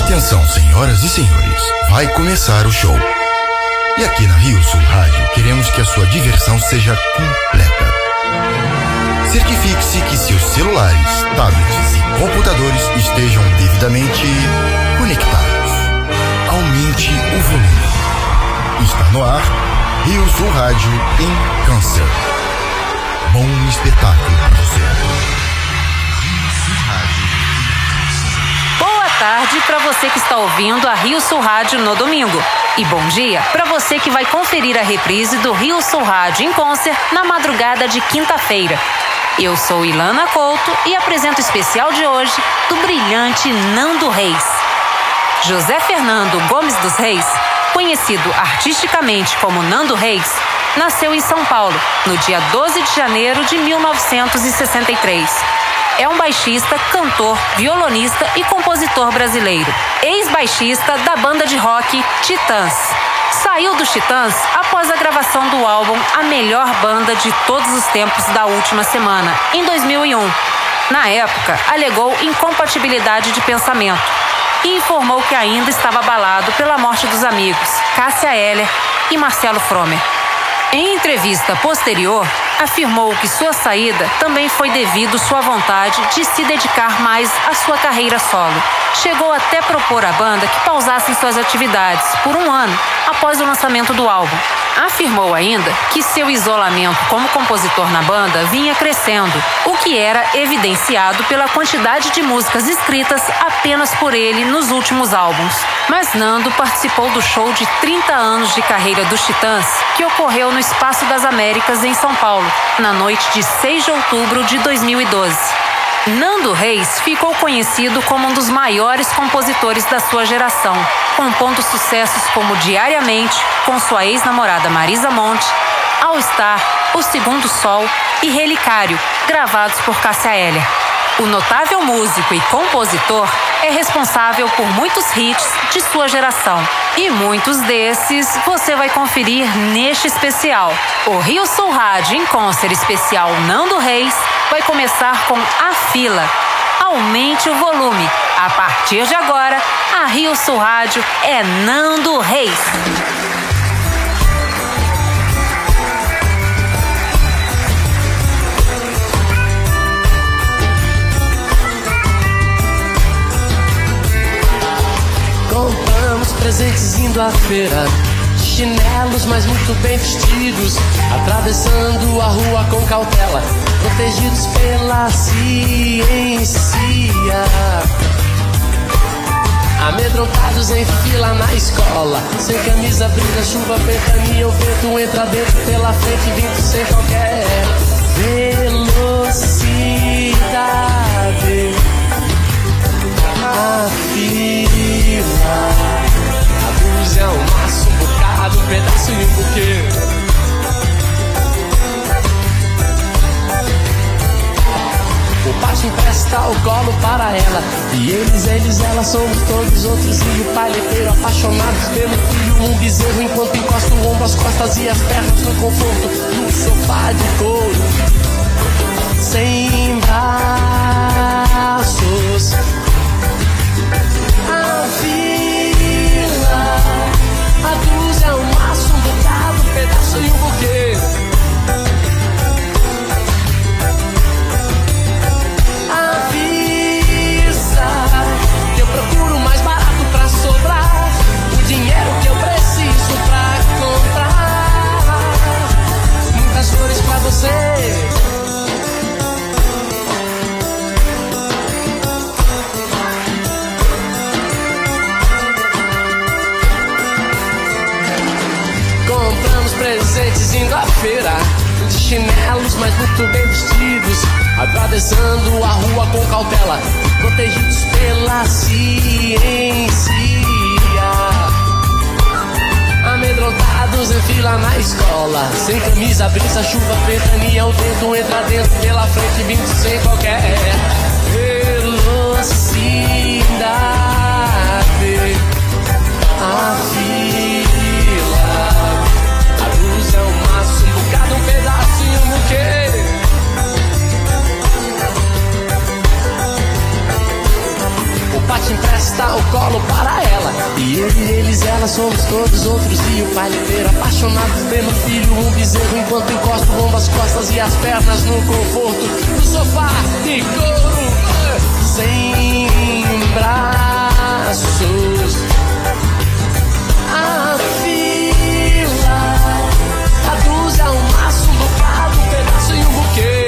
Atenção, senhoras e senhores, vai começar o show. E aqui na Rio Sul Rádio queremos que a sua diversão seja completa. Certifique-se que seus celulares, tablets e computadores estejam devidamente conectados. Aumente o volume. Está no ar Rio Sul Rádio em Câncer. Bom espetáculo para você. Boa tarde para você que está ouvindo a Rio Sul Rádio no domingo. E bom dia para você que vai conferir a reprise do Rio Sul Rádio em Concert na madrugada de quinta-feira. Eu sou Ilana Couto e apresento o especial de hoje do brilhante Nando Reis. José Fernando Gomes dos Reis, conhecido artisticamente como Nando Reis, nasceu em São Paulo, no dia 12 de janeiro de 1963. É um baixista, cantor, violonista e compositor brasileiro. Ex-baixista da banda de rock Titãs. Saiu dos Titãs após a gravação do álbum A Melhor Banda de Todos os Tempos da Última Semana, em 2001. Na época, alegou incompatibilidade de pensamento e informou que ainda estava abalado pela morte dos amigos Cássia Eller e Marcelo Fromer. Em entrevista posterior, afirmou que sua saída também foi devido sua vontade de se dedicar mais à sua carreira solo. Chegou até propor à banda que pausassem suas atividades por um ano após o lançamento do álbum. Afirmou ainda que seu isolamento como compositor na banda vinha crescendo, o que era evidenciado pela quantidade de músicas escritas apenas por ele nos últimos álbuns. Mas Nando participou do show de 30 anos de carreira dos Titãs, que ocorreu no Espaço das Américas, em São Paulo, na noite de 6 de outubro de 2012. Nando Reis ficou conhecido como um dos maiores compositores da sua geração, compondo sucessos como Diariamente, com sua ex-namorada Marisa Monte, All Star, O Segundo Sol e Relicário, gravados por Cássia Eller. O notável músico e compositor é responsável por muitos hits de sua geração. E muitos desses você vai conferir neste especial. O Rio Sul Rádio em Concert especial Nando Reis vai começar com A Fila. Aumente o volume. A partir de agora, a Rio Sul Rádio é Nando Reis. Compramos presentes indo à feira, chinelos, mas muito bem vestidos, atravessando a rua com cautela, protegidos pela ciência. Amedrontados em fila na escola, sem camisa, brisa, chuva, ventania, o vento entra dentro pela frente, vindo sem qualquer velocidade. A fila, a blusa é um maço, um bocado, um pedaço e um buquê. O baixo empresta o colo para ela, e eles, ela, somos todos outros. E o pai leiteiro, apaixonados pelo filho, um bezerro, enquanto encosta o ombro, as costas e as pernas no conforto do sofá de couro. Sem braços. A fila, a dúzia é um maço, um bocado, um pedaço e um buquê. Avisa que eu procuro mais barato pra sobrar o dinheiro que eu preciso pra comprar muitas flores pra você. Compramos presentes indo à feira, de chinelos, mas muito bem vestidos, atravessando a rua com cautela, protegidos pela ciência. Amedrontados em fila na escola, sem camisa, brisa, chuva, ventania, o vento entra dentro pela frente, vindo sem qualquer velocidade. A fila, a luz é um maço, um bocado, um pedaço e um buquê. O pátio empresta o colo para ela. E ele, eles, ela, somos todos outros. E o pai inteiro apaixonado pelo filho, um bezerro, enquanto encosta o ombro, as costas e as pernas no conforto do sofá e couro, sem braços. A fila traduz a um maço, um bocado, um pedaço e um buquê.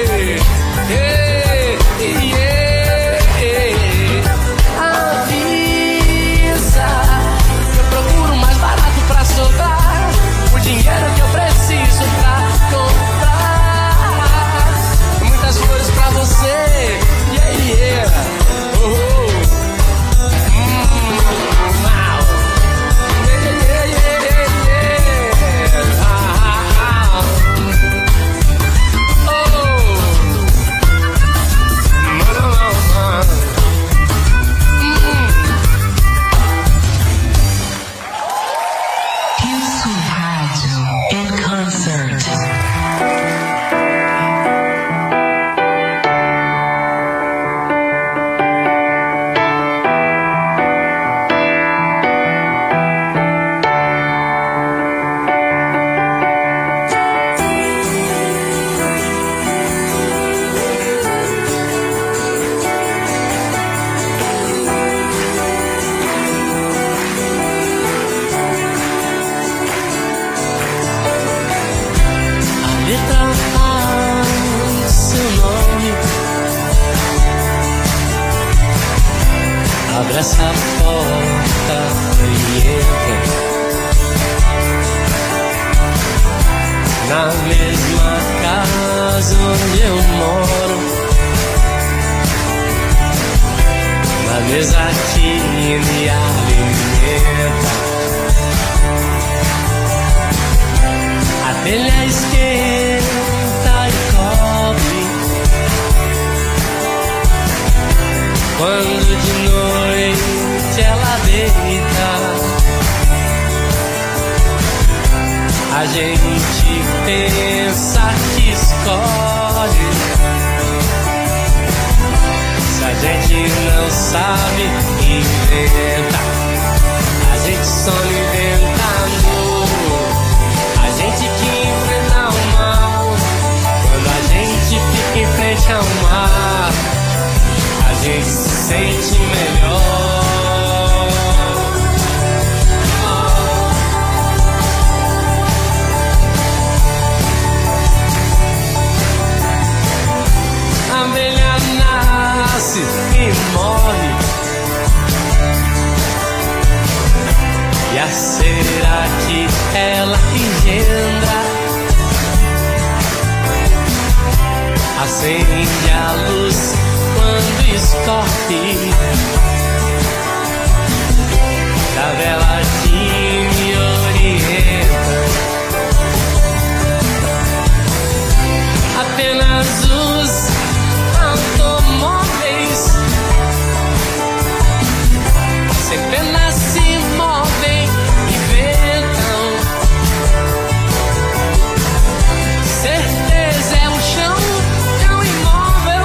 Avisa, eu procuro mais barato pra sobrar o dinheiro que eu preciso pra comprar muitas coisas pra você. Yeah, yeah. Oh, oh. Wow. Yeah, yeah, yeah, yeah. Ah, ah, ah. Oh. No, no, no, no. Rio Rádio in concert. Abre essa porta e entra na mesma casa onde eu moro, na mesa que me alimenta. A telha esquenta e cobre quando de noite ela deita. A gente pensa que escolhe, se a gente não sabe, inventa. A gente só inventa amor, a gente que enfrenta o mal. Quando a gente fica em frente ao mar, a gente se sente melhor. A abelha nasce e morre, e a cera que ela engendra acende a luz quando escorre da vela que me orienta. Apenas os automóveis sem pena se movem e ventam. Certeza é um chão tão imóvel.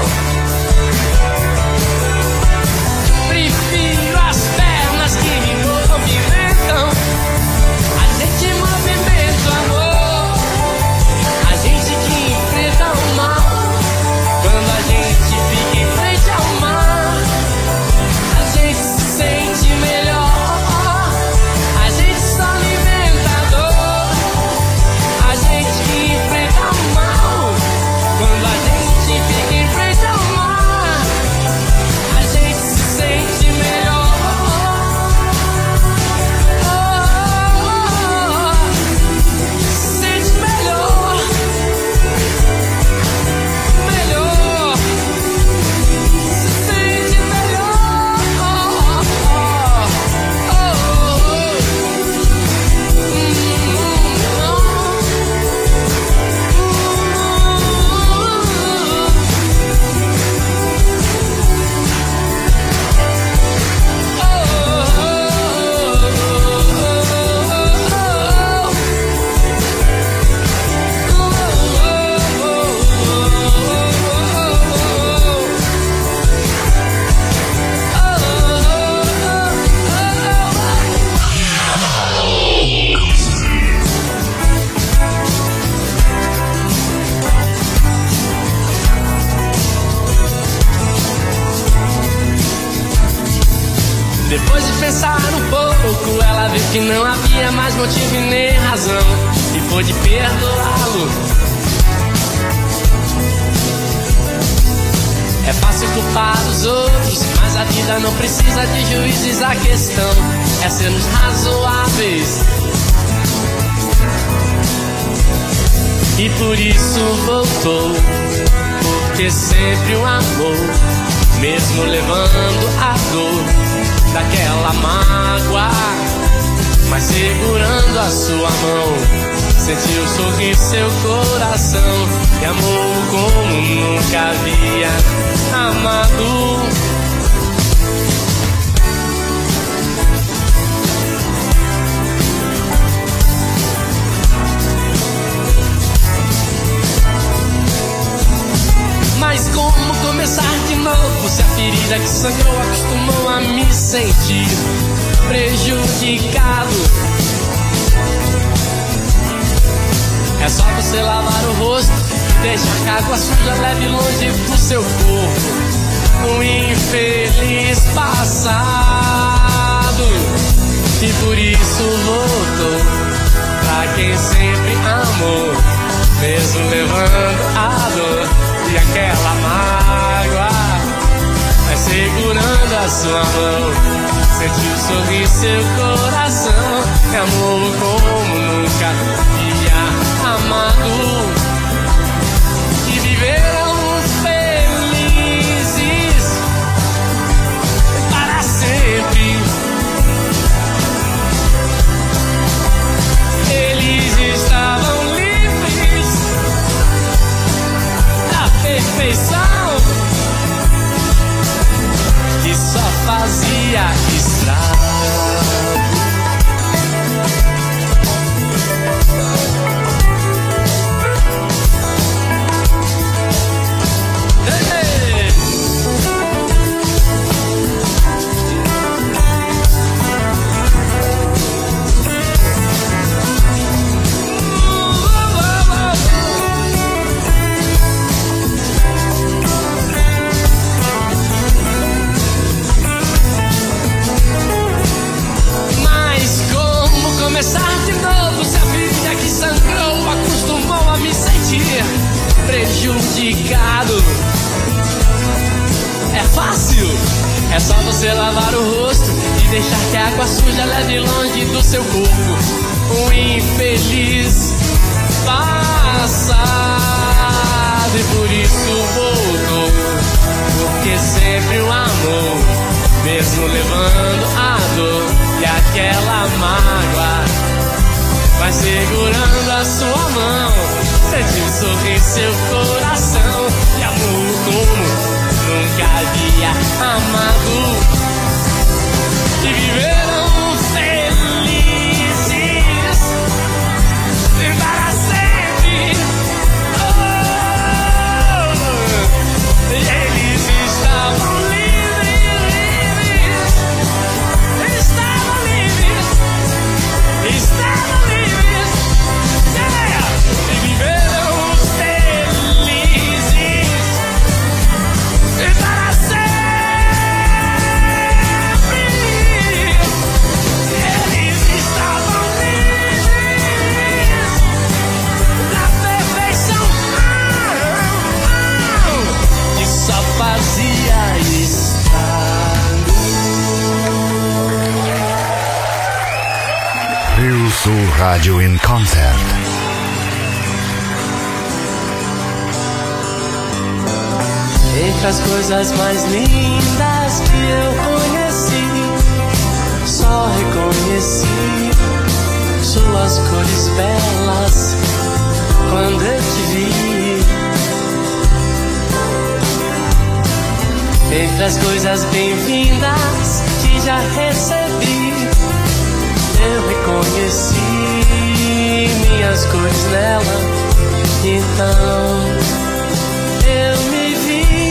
Prefiro as pernas que me movimentam. A gente movimenta o amor, a gente que enfrenta o mal. Quando a gente fica em frente ao mar, a gente se sente melhor. Depois de pensar um pouco, ela viu que não havia mais motivo e nem razão, e pôde perdoá-lo. É fácil culpar os outros, mas a vida não precisa de juízes. A questão é sermos razoáveis. E por isso voltou, porque sempre o amor, mesmo levando a dor daquela mágoa, mas segurando a sua mão, sentiu sorrir seu coração e amou como nunca havia amado. Mas como começar de novo se a ferida que sangrou acostumou a me sentir prejudicado? É só você lavar o rosto e deixar que a água suja leve longe do seu corpo um infeliz passado. E por isso voltou pra quem sempre amou, mesmo levando a dor e aquela mágoa, mas segurando a sua mão, sentiu sorrir seu coração e amou como nunca havia amado. E viveram felizes para sempre. Eles estavam livres da perfeição que só fazia estrago. Começar de novo se a ferida que sangrou acostumou a me sentir prejudicado. É fácil, é só você lavar o rosto e deixar que a água suja leve longe do seu corpo um infeliz passado. E por isso voltou, porque sempre o amor, mesmo levando a dor e aquela mágoa, vai segurando a sua mão, sentiu sorrir seu coração e amor como nunca havia amado. E viveram felizes para sempre. Oh, eles estavam estavam livres, yeah! E viveram felizes para sempre. Eles estavam livres da perfeição que só fazia estrago. Rio Sul Rádio in Concert. Entre as coisas mais lindas que eu conheci, só reconheci suas cores belas quando eu te vi. Entre as coisas bem-vindas que já recebi, eu reconheci minhas cores nela, então eu me vi.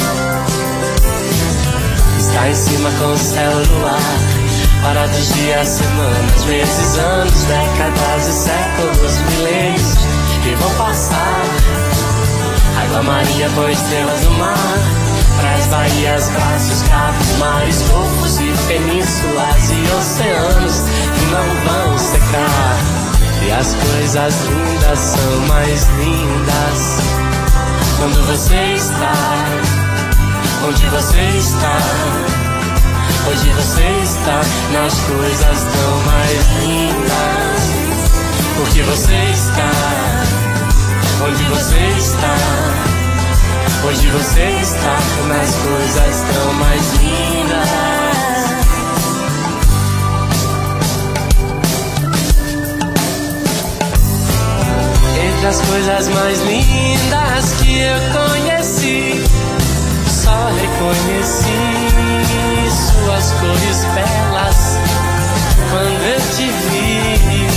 Está em cima com o céu no ar, para dos dias, semanas, meses, anos, décadas e séculos, milênios que vão passar. Água marinha com estrelas no mar, praias, baías, braços, cabos, mares, golfos e península. penínsulas e oceanos que não vão secar. E as coisas lindas são mais lindas quando você está onde você está. Hoje você está nas coisas tão mais lindas, porque você está onde você está. Hoje você está nas coisas tão mais lindas. Entre as coisas mais lindas que eu conheci, só reconheci suas cores belas quando eu te vi.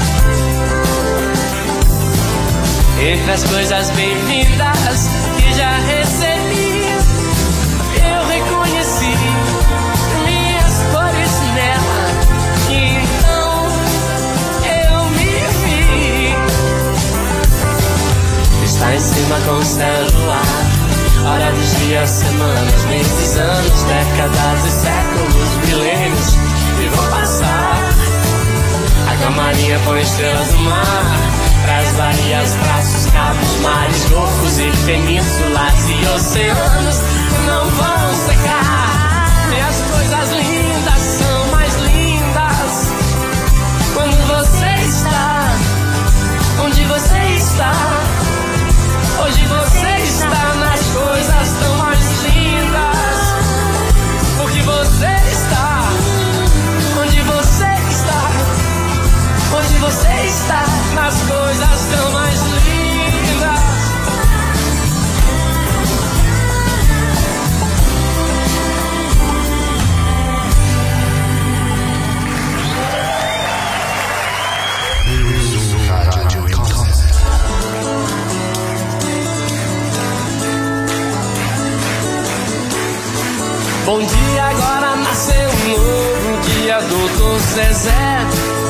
Entre as coisas bem-vindas que já recebi, eu reconheci minhas cores nela, e então eu me vi. Está em cima com o céu no ar, hora dos dias, semanas, meses, anos, décadas e séculos, milênios que vão passar. A camarinha com estrelas do mar, traz baías, braços, cabos, mares, golfos e penínsulas e oceanos não vão secar. E as coisas lindas são mais lindas quando você está onde você está. Hoje você está nas coisas tão mais lindas, porque você está onde você está. Hoje você está nas coisas tão mais lindas. Bom dia, agora nasceu um novo dia, doutor Zezé.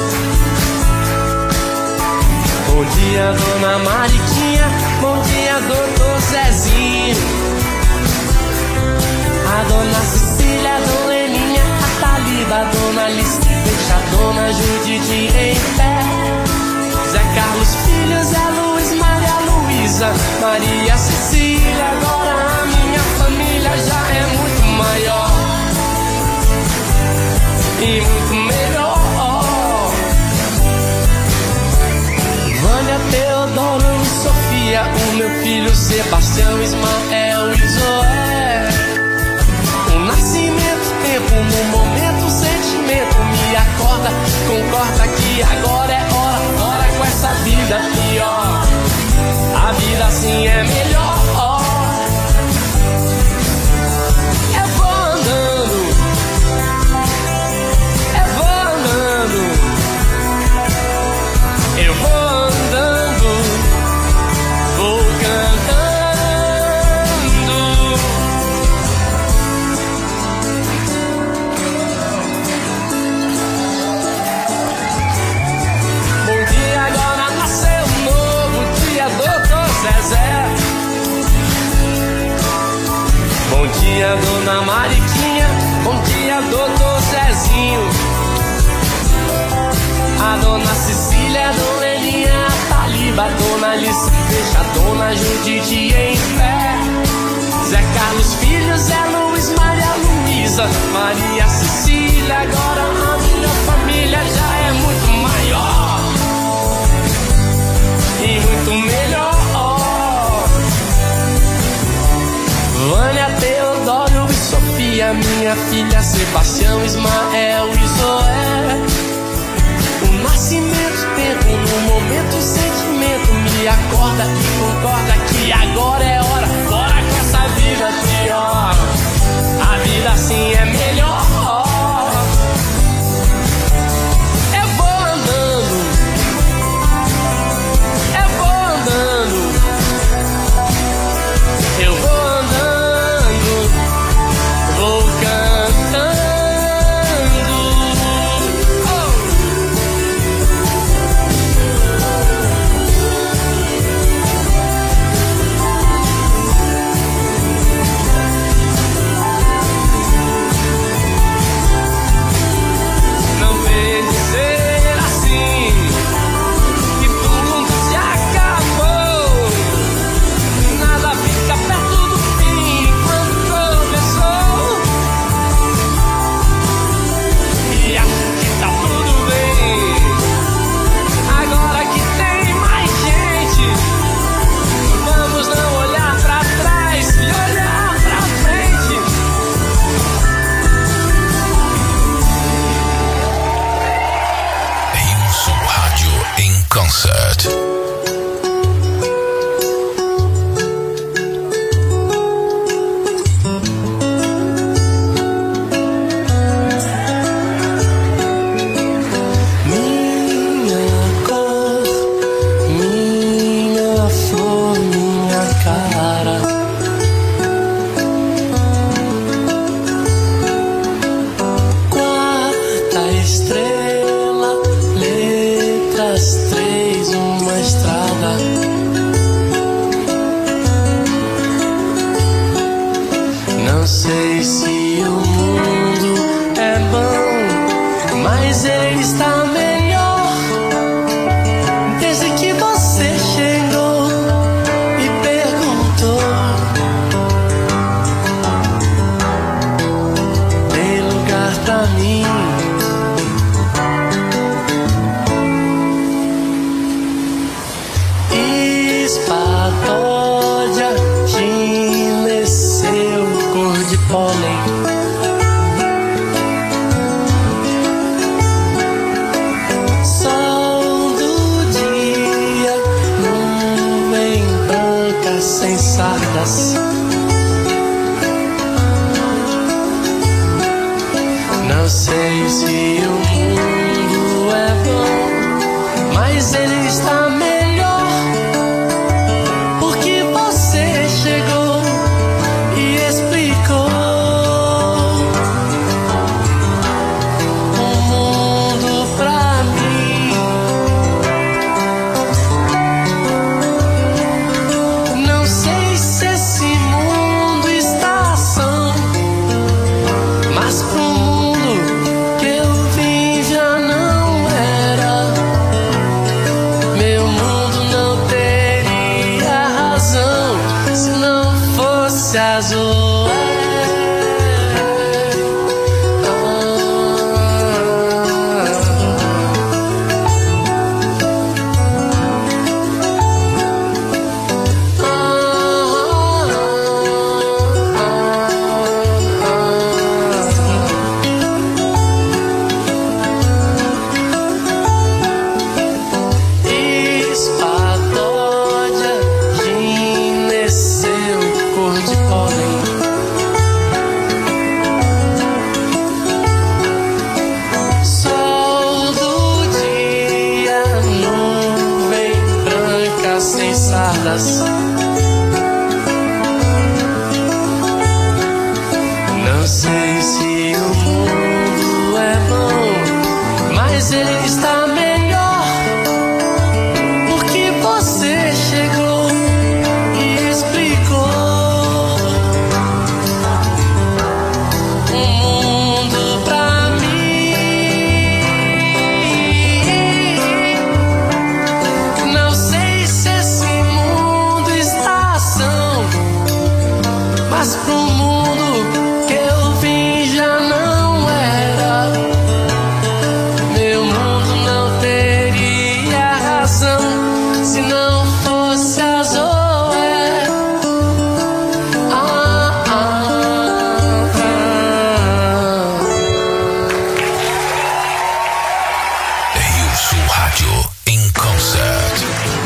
Bom dia, dona Mariquinha. Bom dia, doutor Zezinho. A dona Cecília, a dona Elinha, a Taliba, a dona Alice, deixa a dona Judite em pé. Zé Carlos Filho, Zé Luiz, Maria Luísa, Maria Cecília. Agora a minha família já é muito maior e muito melhor. Vânia, Teodoro e Sofia, o meu filho Sebastião, Ismael e Zoé. O nascimento, tempo, no momento, o sentimento me acorda, concorda que agora é hora com essa vida pior. A vida assim é melhor. Bom dia, dona Mariquinha. Bom dia, doutor Zezinho. A dona Cecília, a dona Elinha, a Taliba, a dona Alice, deixa a dona Judite em pé. Zé Carlos Filho, Zé Luiz, Maria Luísa, Maria Cecília. Agora a minha família já é muito maior e muito melhor. Vânia, Teodoro e Sofia, minha filha Sebastião, Ismael e Zoé. O nascimento, tempo, no momento, o sentimento me acorda e concorda que agora é hora com essa vida pior. A vida assim é melhor. Eu vou andando, eu vou andando, eu vou andando, vou cantando. concert. Não sei se o mundo é bom, mas ele está melhor desde que você chegou e perguntou. Tem lugar pra mim. Espatódia, gineceu, cor de pólen. Sol do dia, nuvem branca sem sardas. Não sei se o mundo é bom, mas ele está melhor. Não sei se o mundo é bom, mas ele está melhor porque você chegou e explicou um mundo pra mim. Não sei se esse mundo está ação, mas pro mundo que eu vim já não era. Meu mundo não teria razão se não fosse a Zoé. Rio Sul Rádio em concert.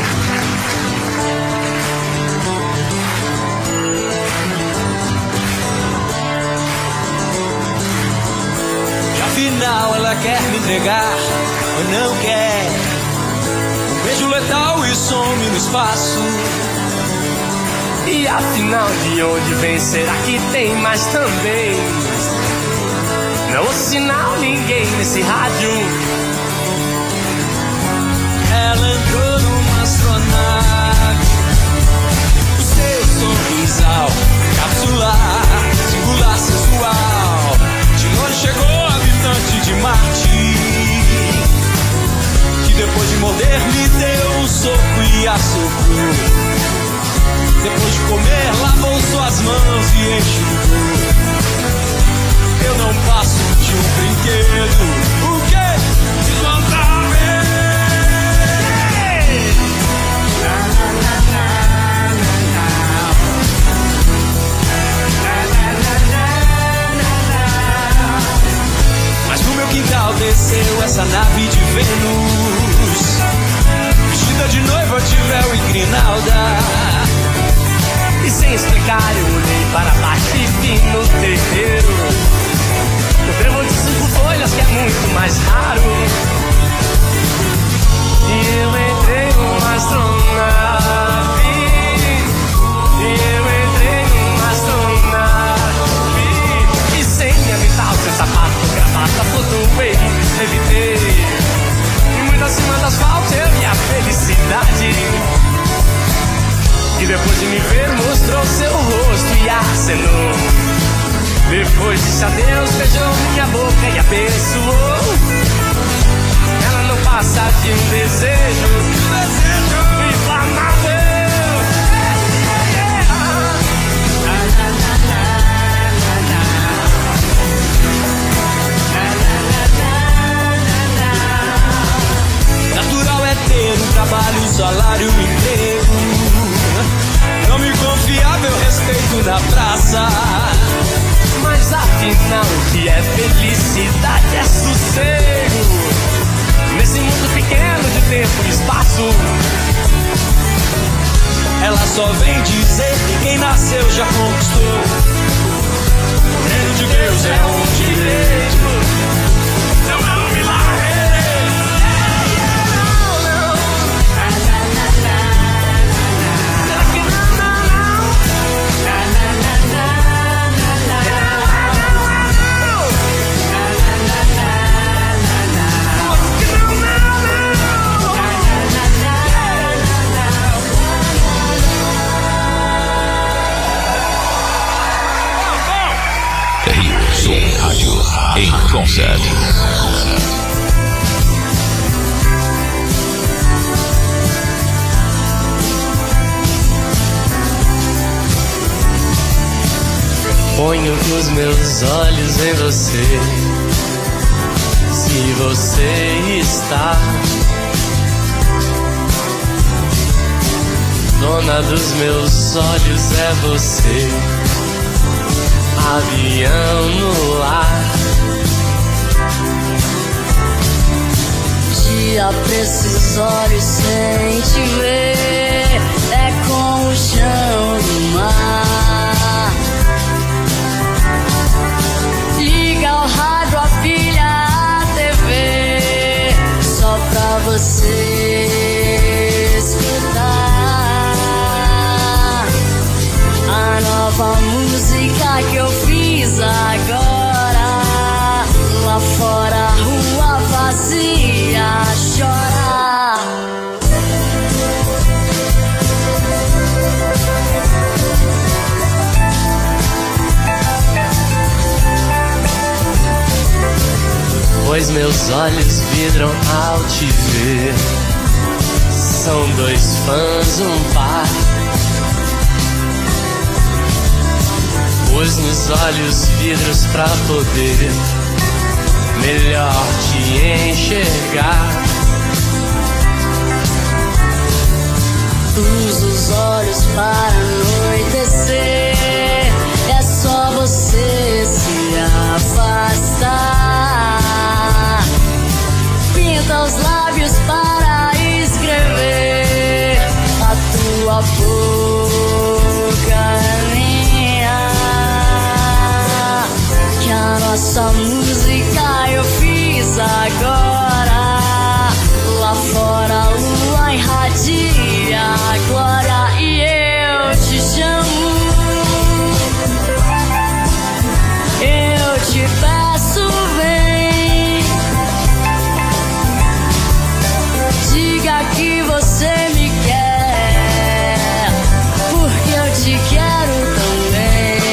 Afinal ela quer me entregar ou não quer? Um beijo letal e some no espaço. E afinal de onde vem? Será que tem mais também? Não ouço sinal ninguém nesse rádio. Ela entrou numa astronave. O seu sorrisal capsular, singular, sensual. De longe chegou habitante de Marte, que depois de morder me deu um soco e assoprou. Depois de comer lavou suas mãos e enxugou. Eu não passo de um brinquedo. O quê? Desmontável. Mas no meu quintal desceu essa nave de Vênus, vestida de noiva de véu e grinalda. E sem explicar eu olhei para baixo e vi no terreiro o trevo de 5 folhas que é muito mais raro. E eu entrei numa astronave. E eu entrei numa astronave. E sem minha vital, sem sapato, gravata, flutuei, levitei. E muito acima do asfalto eu vi a felicidade. E depois de me ver mostrou seu rosto e acenou. Depois disse adeus, beijou minha boca e abençoou. Ela não passa de um desejo inflamável. Natural é ter um trabalho, um salário, um emprego. Nome confiável, respeito na praça. Mas afinal o que é felicidade é sossego. Nesse mundo pequeno de tempo e espaço. Ela só vem dizer que quem nasceu já conquistou. O reino de Deus é um direito, não é um milagre. Em concert. Ponho os meus olhos em você. Se você está dona dos meus olhos, é você. Avião no ar. Dia pra esses olhos sem te ver é com o chão do mar. Liga o rádio, a pilha, a TV, só pra você escutar a nova música que eu fiz agora. Lá fora a rua vazia chora. Pois meus olhos vidram ao te ver. São 2 fãs, um par. Pus nos olhos vidros pra poder melhor te enxergar. Uso os olhos para anoitecer. É só você se afastar. Pinta os lábios para escrever. A tua boca é minha. Que a nossa música eu fiz agora. Lá fora a lua irradia a glória e eu te chamo. Eu te peço, vem. Diga que você me quer, porque eu te quero também.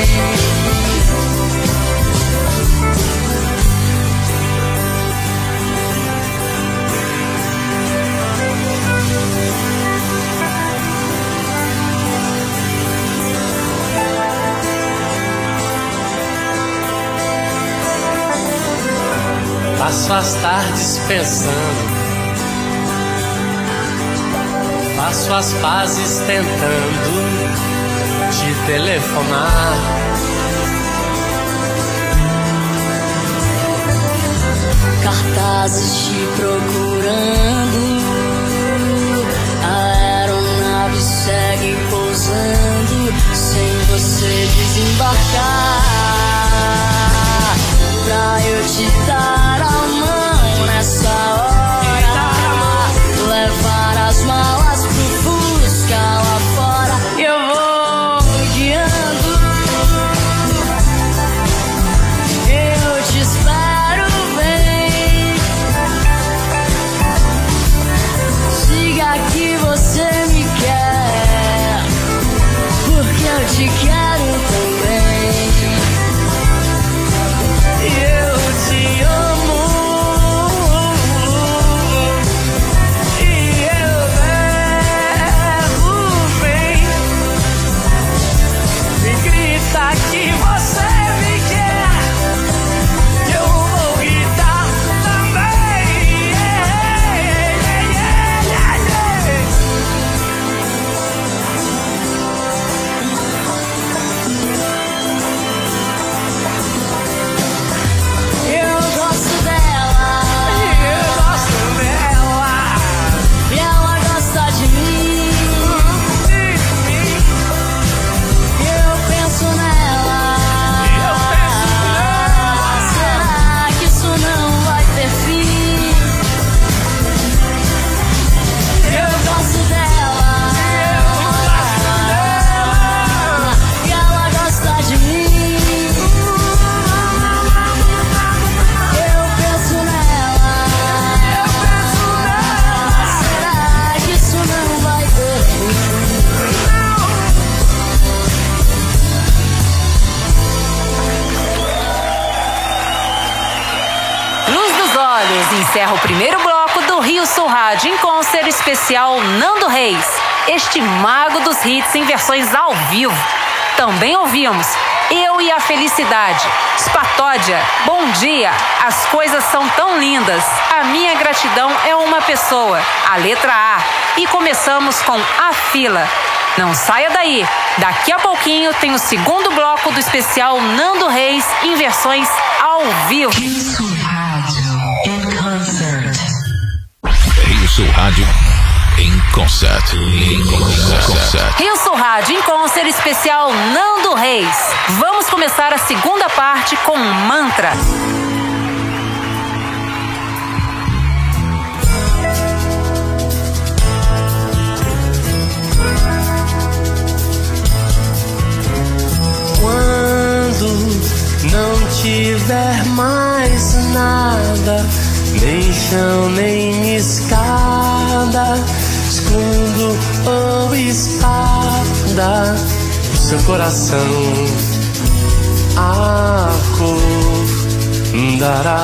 Passo as tardes pensando, faço as pazes tentando te telefonar. Cartazes te procurando, você desembarcar, pra eu te dar a mão nessa hora, levar as malas pro Fusca lá fora. Eu vou guiando, eu te espero bem. Diga que você me quer, porque eu te quero também. Eu te amo e eu levo bem. Me grita que você me quer, que eu vou gritar também. Eu gosto dela, e ela gosta de mim. Eu penso nela, será que isso não vai ter fim? Eu gosto dela, e ela gosta de mim. Eu penso nela, será que isso não vai ter fim? Luz dos Olhos encerra o primeiro bloco do Rio Sul Rádio em concert especial Nando Reis, este mago dos hits em versões ao vivo. Também ouvimos Eu e a Felicidade, Spatódia, Bom Dia, As Coisas São Tão Lindas, A Minha Gratidão é Uma Pessoa, a letra A. E começamos com A Fila. Não saia daí, daqui a pouquinho tem o segundo bloco do especial Nando Reis em versões ao vivo. Rio Sul Rádio in concert. Rio Sul Rádio em concert. Rio Sul Rádio em concert especial Nando Reis. Vamos começar a segunda parte com Mantra. Quando não tiver mais nada, nem chão, nem escada, escudo ou espada, o seu coração acordará.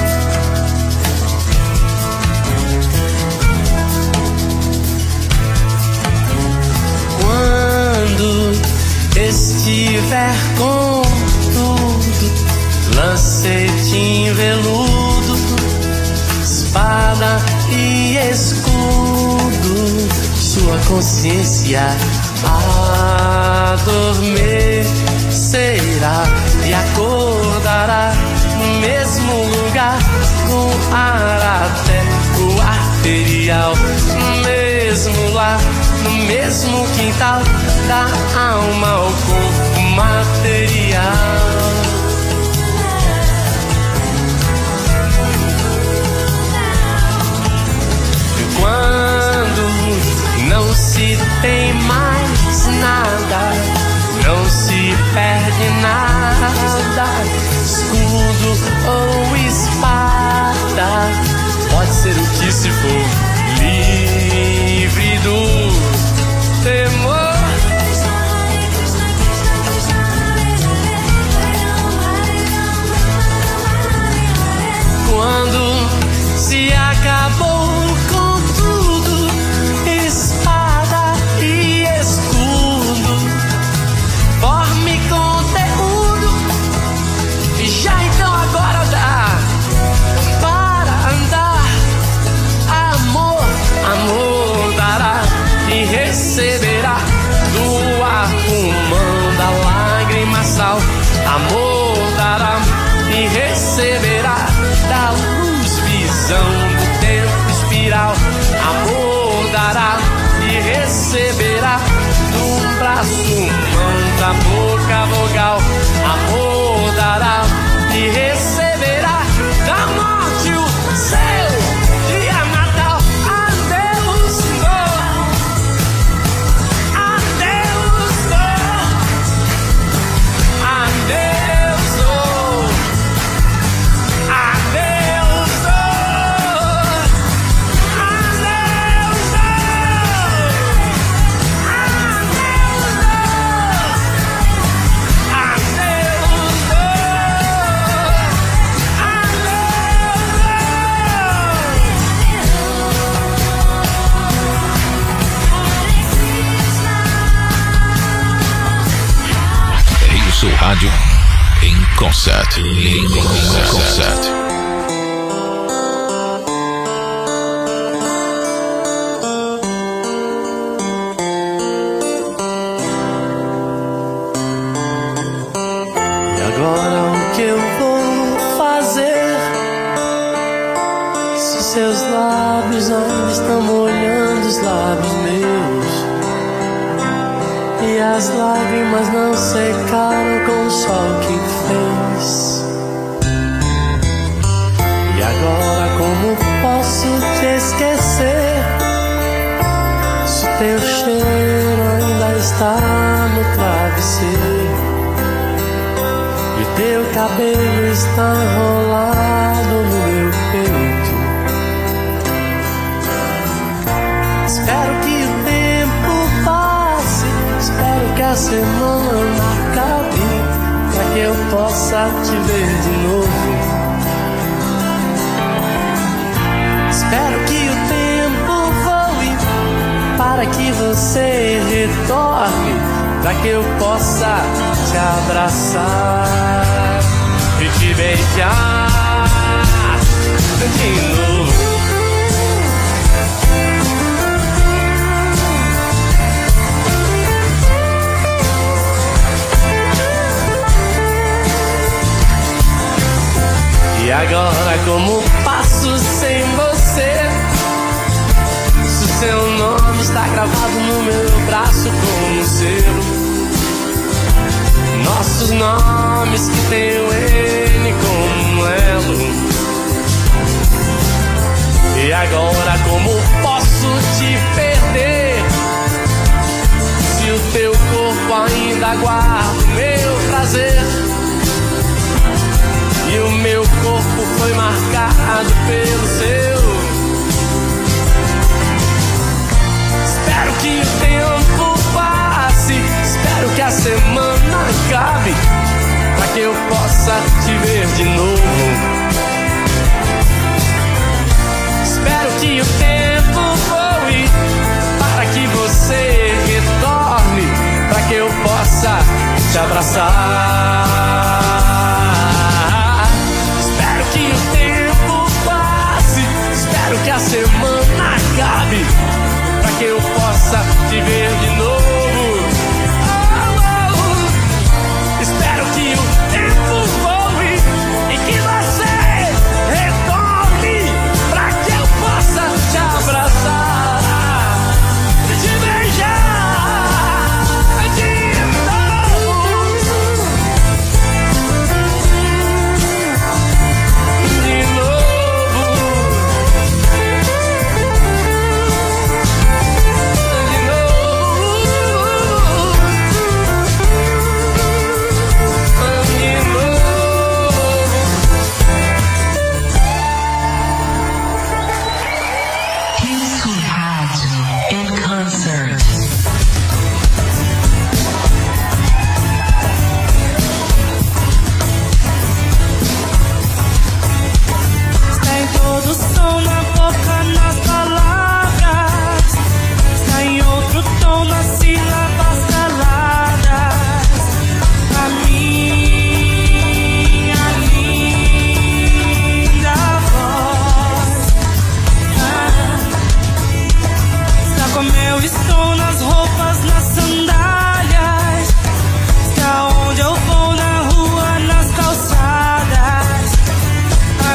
Quando estiver com tudo, lancete em veludo, espada e escudo, sua consciência adormecerá e acordará no mesmo lugar, com ar até o arterial, no mesmo lar, no mesmo quintal da alma ao corpo material. E quando não se tem mais nada, não se perde nada, escudo ou espada, pode ser o que se for, livre do temor. Quando se acabou com tudo, espada e escudo, forme conteúdo, e já então agora dá para andar. Amor, amor dará e receberá do ar pulmão da lágrima sal. Amor dará e receberá da luz visão do tempo espiral. Amor dará e receberá do braço, mão, da boca Rádio em concert. Em concert. Agora o que eu vou fazer? Se seus lábios ainda estão molhando os lábios meus, e as lágrimas não secaram com o sol que fez. E agora como posso te esquecer, se teu cheiro ainda está no travesseiro e o teu cabelo está enrolado no meu peito? Espero que o tempo passe, espero que a semana acabe, pra que eu possa te ver de novo. Espero que o tempo voe, para que você retorne, pra que eu possa te abraçar e te beijar de novo. E agora como passo sem você? Se o seu nome está gravado no meu braço como selo, nossos nomes que tem o N como elo. E agora como posso te perder, se o teu corpo ainda guarda o meu prazer, e o meu corpo foi marcado pelo seu? Espero que o tempo passe, espero que a semana acabe, pra que eu possa te ver de novo. Espero que o tempo voe, para que você retorne, pra que eu possa te abraçar. Espero que o tempo passe, espero que a semana acabe, pra que eu possa te ver de novo. Espero que o tempo voe e que você retorne, pra que eu possa te abraçar e te beijar de novo. De novo. De novo. Rio Rádio in concert. Está em todo som, na boca, nas palavras. Está em outro tom, nas sílabas caladas. A minha linda voz está como eu estou, nas roupas, nas sandálias. Está onde eu vou, na rua, nas calçadas. A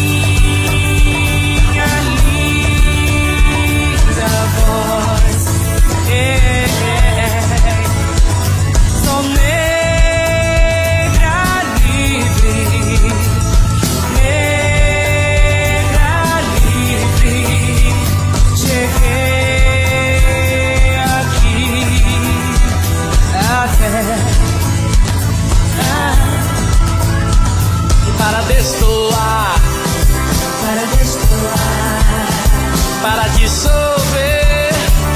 minha linda voz. Sou negra livre, negra livre. Cheguei aqui até Para destoar, para dissolver,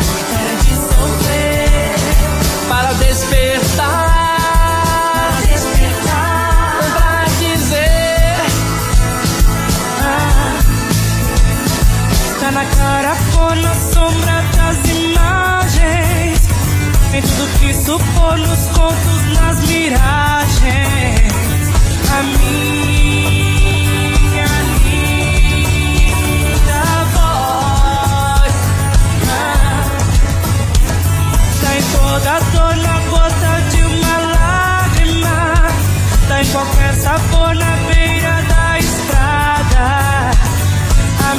para despertar, para dizer. está na cara, cor, na sombra das imagens. Tem tudo que supor nos contos, nas miragens. A minha linda voz tá em toda dor, na gota de uma lágrima, tá em qualquer sabor na beira da estrada. A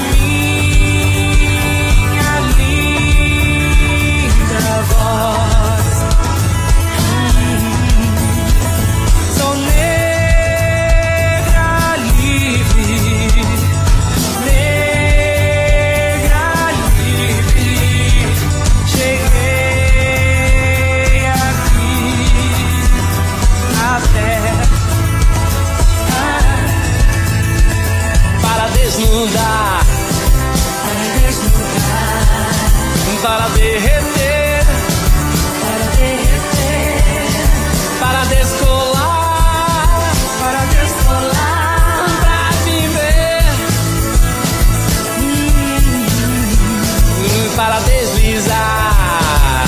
minha linda voz. Sou negra livre, negra livre. Cheguei aqui até para desnudar, para derreter, para descolar, para viver, para deslizar,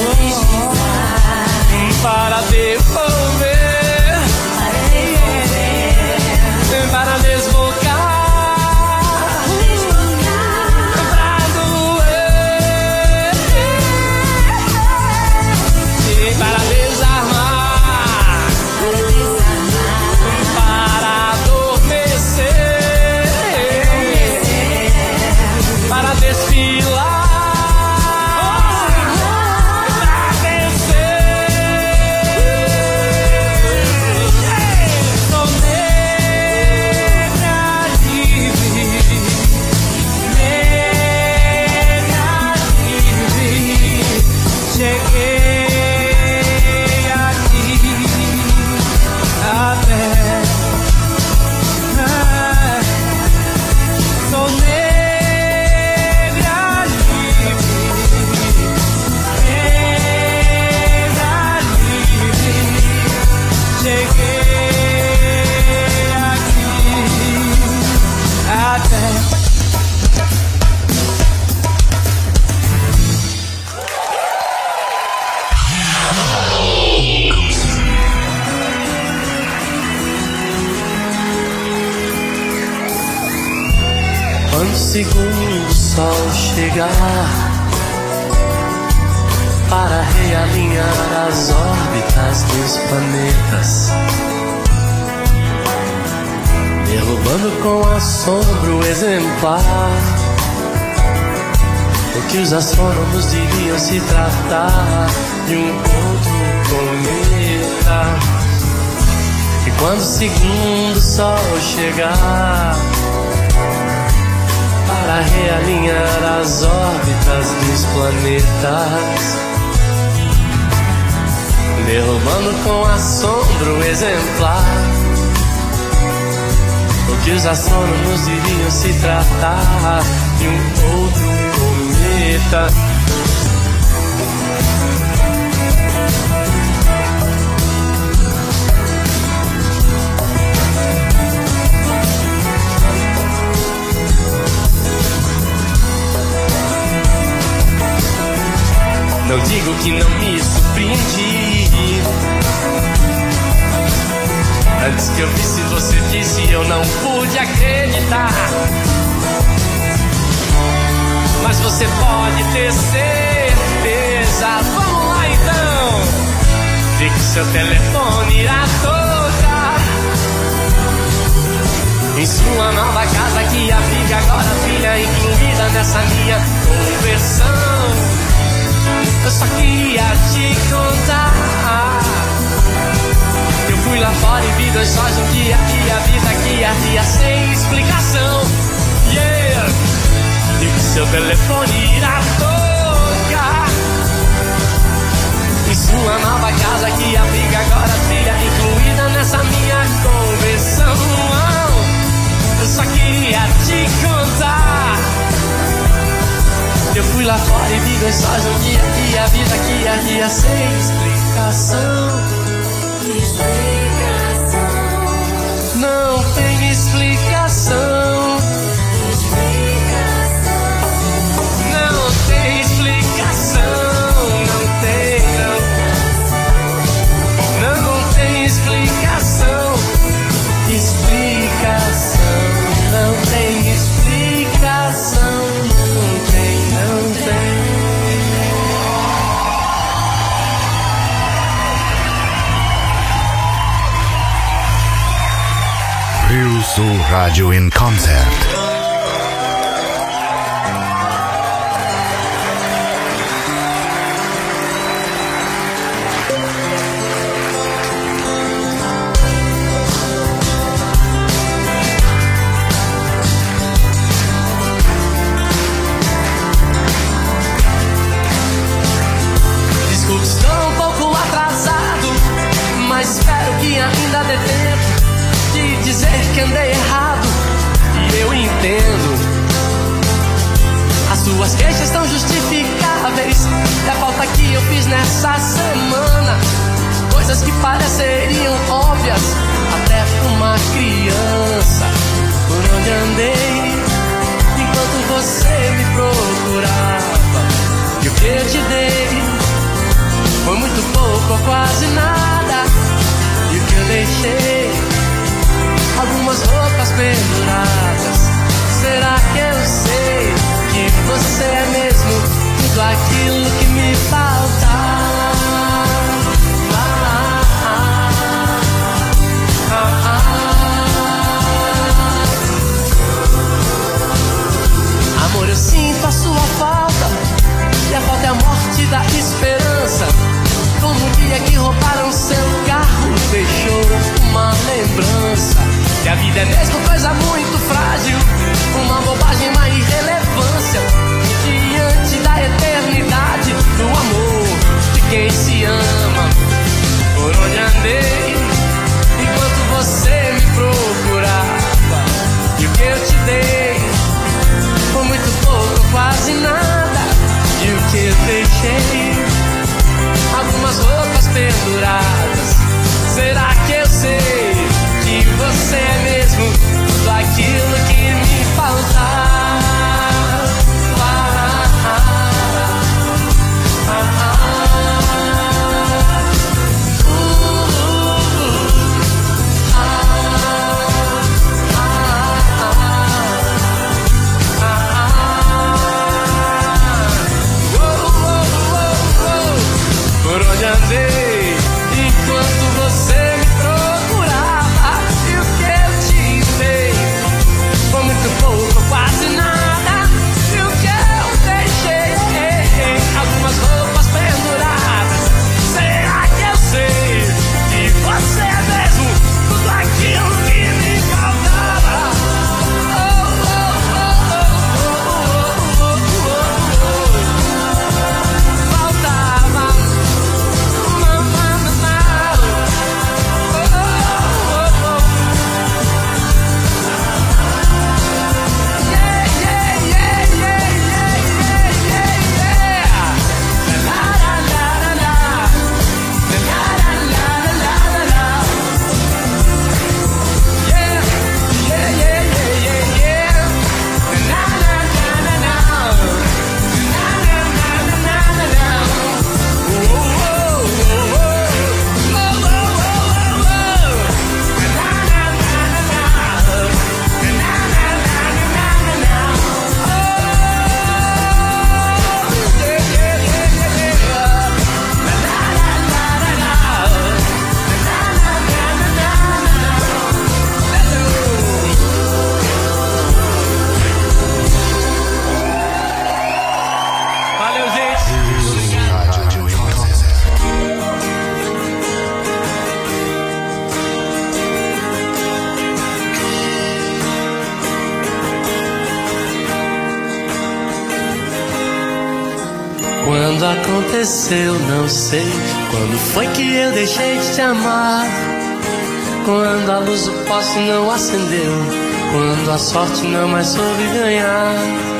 para devolver, para desbocar. Para desarmar, para adormecer, para desfilar, para vencer. Sou negra livre, negra livre. Cheguei quando o segundo sol chegar para realinhar as órbitas dos planetas, derrubando com assombro exemplar o que os astrônomos diriam se tratar de um outro cometa. E quando o segundo sol chegar para realinhar as órbitas dos planetas, derrubando com assombro exemplar o que os astrônomos diriam se tratar de um outro cometa. Não digo que não me surpreendi. Antes que eu visse, você disse e eu não pude acreditar. Mas você pode ter certeza. Vamos lá então. De que seu telefone irá tocar em sua nova casa que abriga agora filha incluída nessa minha conversão. Eu só queria te contar. Eu fui lá fora e vi dois sóis um dia e a vida que ardia sem explicação. Yeah! E que seu telefone irá tocar em sua nova casa que abriga agora trilha incluída nessa minha conversão. Eu só queria te contar. Eu fui lá fora e vi dois sóis um dia e a vida que ardia sem explicação. Não tem explicação. Não tem explicação. Não tem, não Rádio in Concert. Ainda dê tempo de dizer que andei errado, e eu entendo. As suas queixas estão justificáveis, e a falta que eu fiz nessa semana, coisas que pareceriam óbvias até pra uma criança. Por onde andei enquanto você me procurava, e o que eu te dei foi muito pouco ou quase nada. E o que eu deixei, algumas roupas penduradas. Será que eu sei que você é mesmo tudo aquilo que me falta? Amor, eu sinto a sua falta, e a falta é a morte da esperança. Como o dia que roubaram seu carro deixou uma lembrança. Que a vida é mesmo coisa muito frágil, uma bobagem, uma irrelevância diante da eternidade do amor de quem se ama. Por onde andei enquanto você me procurava, e o que eu te dei foi muito pouco, quase nada. E o que eu deixei, algumas roupas penduradas. Será que eu sei que você é mesmo tudo aquilo que me falta? Por onde andei enquanto você me procurava, e o que eu te dei foi muito pouco, quase nada. E o que eu deixei, algumas roupas penduradas. Será que eu sei que você é mesmo tudo aquilo que me faltava? Faltava. Quando aconteceu, não sei. Quando foi que eu deixei de te amar? Quando a luz do poste não acendeu, quando a sorte não mais soube ganhar.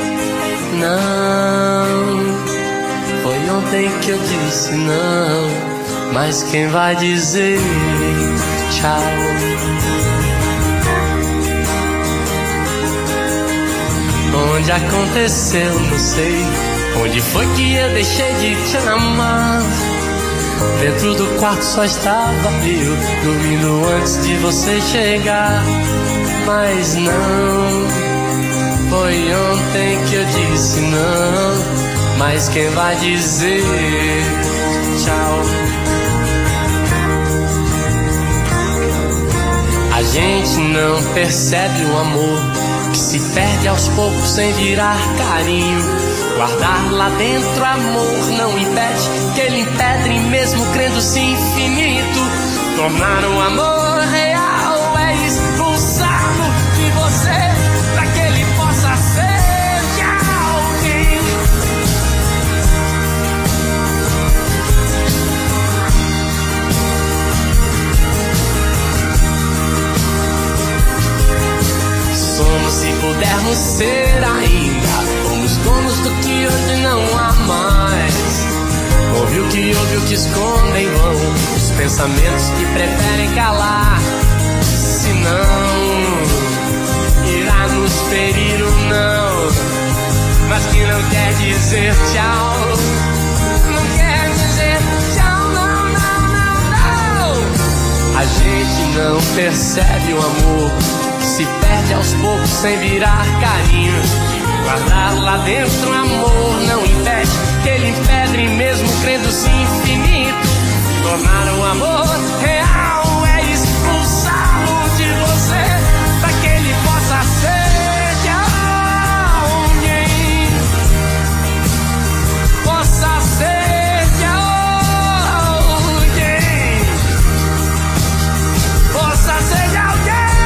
Não, foi ontem que eu disse não, mas quem vai dizer tchau? Onde aconteceu, não sei. Onde foi que eu deixei de te amar? Dentro do quarto só estava eu, dormindo antes de você chegar. Mas não, foi ontem que eu disse não, mas quem vai dizer tchau? A gente não percebe o amor que se perde aos poucos sem virar carinho. Guardar lá dentro amor não impede que ele empedre mesmo crendo-se infinito. Tornar o amor real é expulsá-lo de você pra que ele possa ser de alguém. Somos, se pudermos ser ainda, somos donos do que hoje não há mais. Ouve o que esconde em vão, os pensamentos que preferem calar. Senão irá nos ferir o não, mas que não quer dizer tchau. Não quer dizer tchau, não, não, não, não. A gente não percebe o amor que se perde aos poucos sem virar carinho. Guardar lá dentro amor não impede que ele empedre mesmo crendo-se infinito. Tornar o amor real é expulsá-lo de você pra que ele possa ser de alguém. Possa ser de alguém. Possa ser de alguém.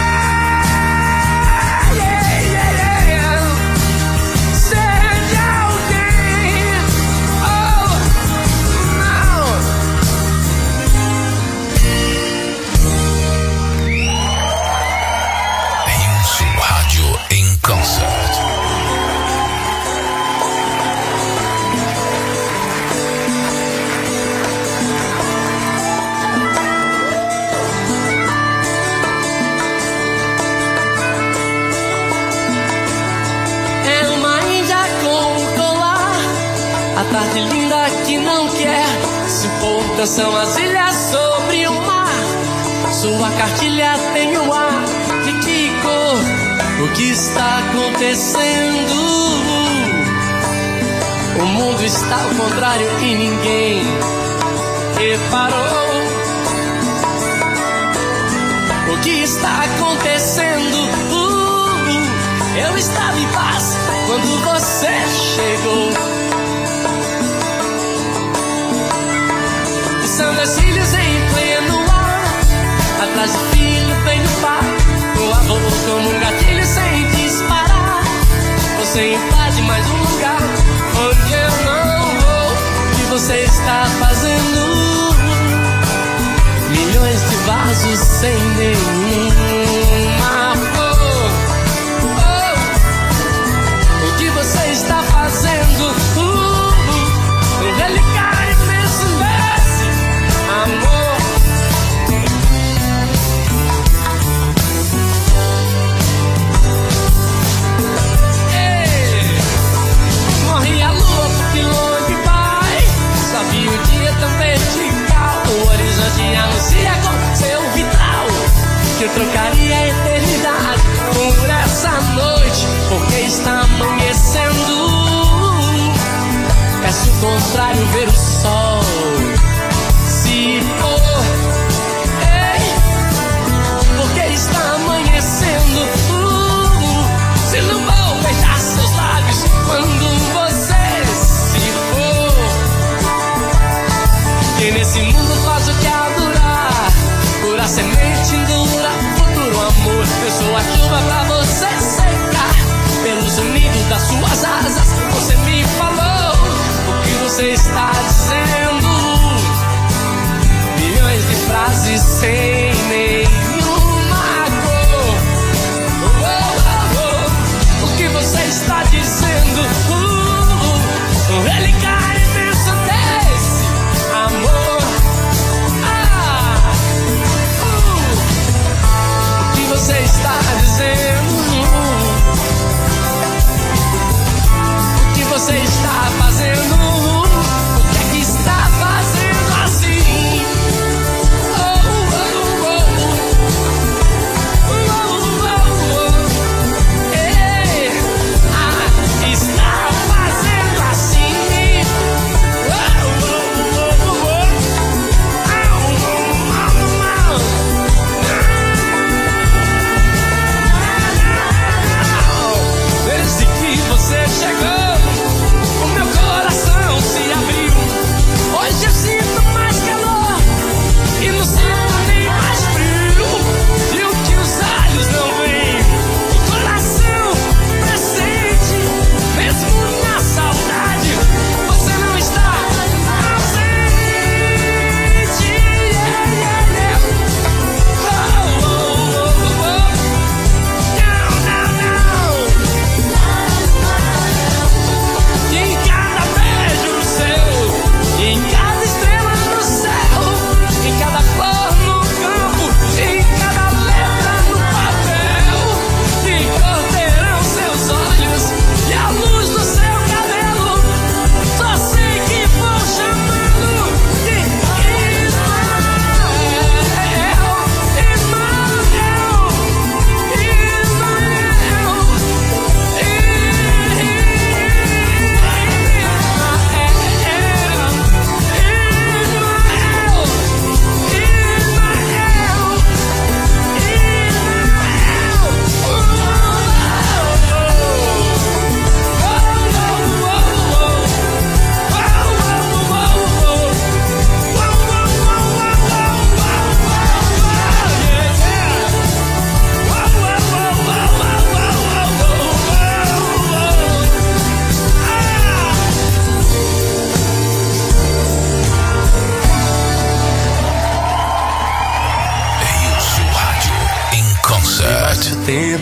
Tarde linda que não quer se pôr. São as ilhas sobre o mar. Sua cartilha tem o ar de que cor? O que está acontecendo? O mundo está ao contrário e ninguém reparou. O que está acontecendo? Eu estava em paz quando você chegou. São as filhos em pleno ar. Atrás do filho vem o pai. O avô como um gatilho sem disparar. Você invade mais um lugar onde eu não vou. O que você está fazendo? Milhões de vasos sem nenhuma flor. O que você está fazendo? O relicário imenso desse amor. Ei, morre a lua porque longe vai. Sabia o dia tão vertical. O horizonte anuncia com seu vitral que eu trocaria a eternidade por essa noite, porque está amanhecendo. Peço o contrário, ver o sol se pôr. Ei, porque está amanhecendo. Se não vou beijar seus lábios quando você se for. E nesse mundo faz o que adorar, pura semente dura, futuro amor. Eu sou a chuva pra você secar, pelos unidos das suas asas. Você me falou o que você está dizendo. Milhões de frases sem nenhuma cor. O que você está dizendo? O relicário imenso desse amor. O que você está dizendo? O que você está fazendo? O que é que está fazendo assim? Está fazendo assim.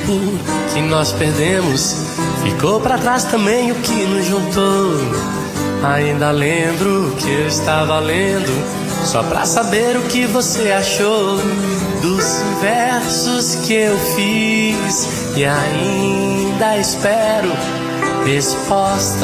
tempo que nós perdemos, ficou pra trás também o que nos juntou. Ainda lembro que eu estava lendo, só pra saber o que você achou dos versos que eu fiz, e ainda espero resposta.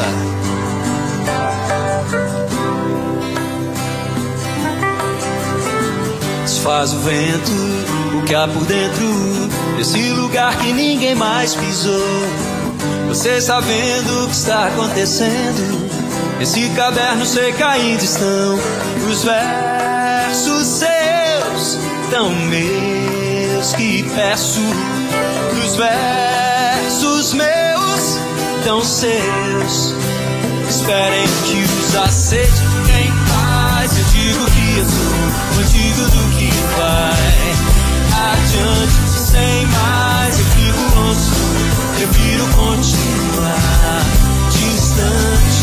Desfaz o vento, o que há por dentro desse lugar que ninguém mais pisou. Você está vendo o que está acontecendo? Esse caderno sei que ainda estão os versos seus, tão meus que peço. Os versos meus, tão seus. Esperem que os aceite em paz. Eu digo que eu sou antigo do que vai adiante. Sem mais eu fico longe, prefiro continuar distante.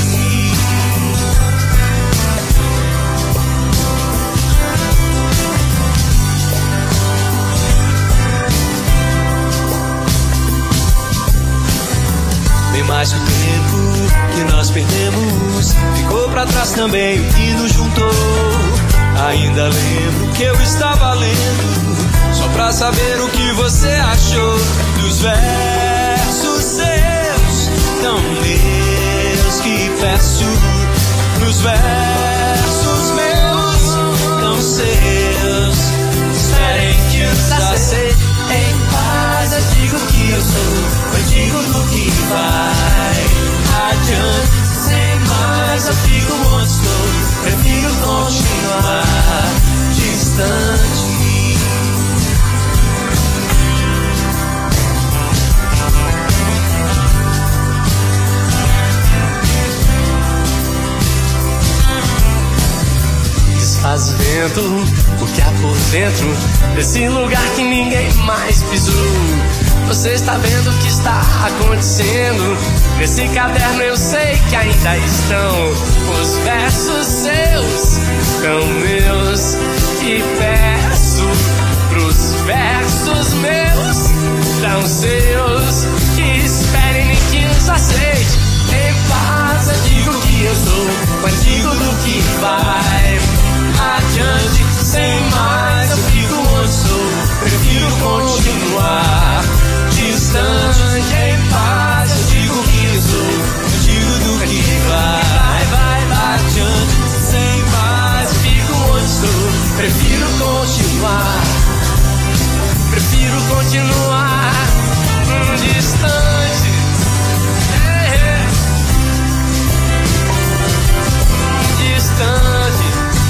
Bem mais que o tempo que nós perdemos, ficou pra trás também o que nos juntou. Ainda lembro que eu estava lendo, só pra saber o que você achou dos versos seus, tão meus que peço. Nos versos meus, tão seus. Esperem que os aceite em paz. Eu digo que eu sou, eu digo do que vai adiante. Sem mais eu fico onde estou, prefiro continuar distante. Desfaz o vento, o que há por dentro desse lugar que ninguém mais pisou. Você está vendo o que está acontecendo? Nesse caderno eu sei que ainda estão os versos seus, tão meus, e peço pros versos meus, tão seus, que esperem e que nos aceite em paz. Eu digo que eu sou, mas digo do que vai adiante. Sem mais eu fico onde sou, prefiro continuar distante. Em paz eu digo que eu sou, eu digo do que vai adiante. Sem mais eu fico onde estou, prefiro continuar, prefiro continuar distante. Distante.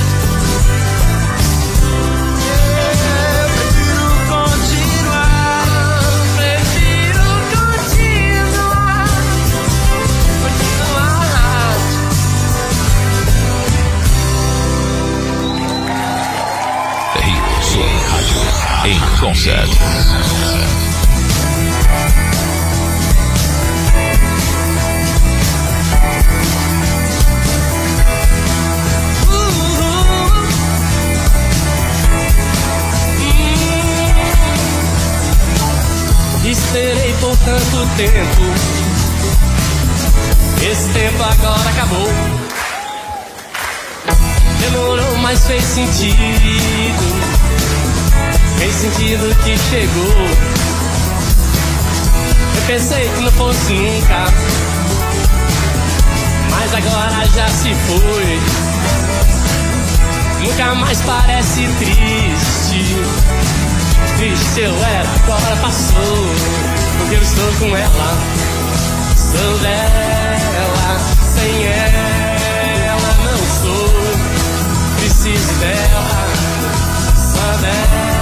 Em Concert. Esperei por tanto tempo, esse tempo agora acabou. Demorou, mas fez sentido. Fez sentido que chegou. Eu pensei que não fosse nunca, mas agora já se foi. Nunca mais parece triste. Triste eu era, agora passou. Porque eu estou com ela, sou dela. Sem ela não sou. Preciso dela, só dela.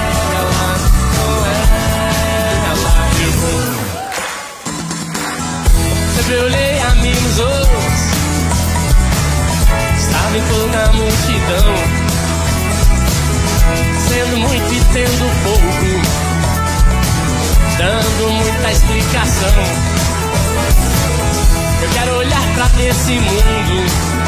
Sempre olhei a mim nos outros, estava em toda a multidão, sendo muito e tendo pouco, dando muita explicação. Eu quero olhar pra esse mundo,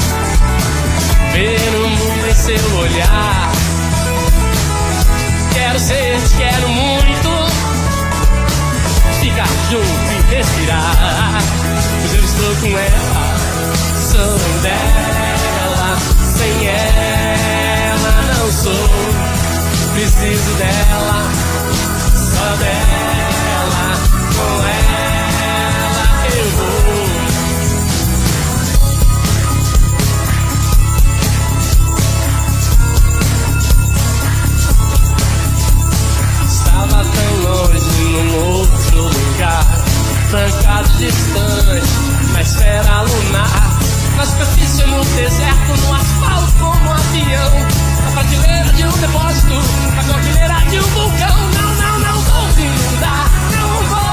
ver o mundo em seu olhar. Quero ser, te quero muito, junto e respirar. Pois eu estou com ela, sou dela. Sem ela não sou. Preciso dela, só dela. Com ela eu vou. Estava tão longe num outro lugar, trancado, distante, na esfera lunar, na superfície, no deserto, no asfalto como um avião, na prateleira de um depósito, na cordilheira de um vulcão. Não, não, não vou findar, não vou.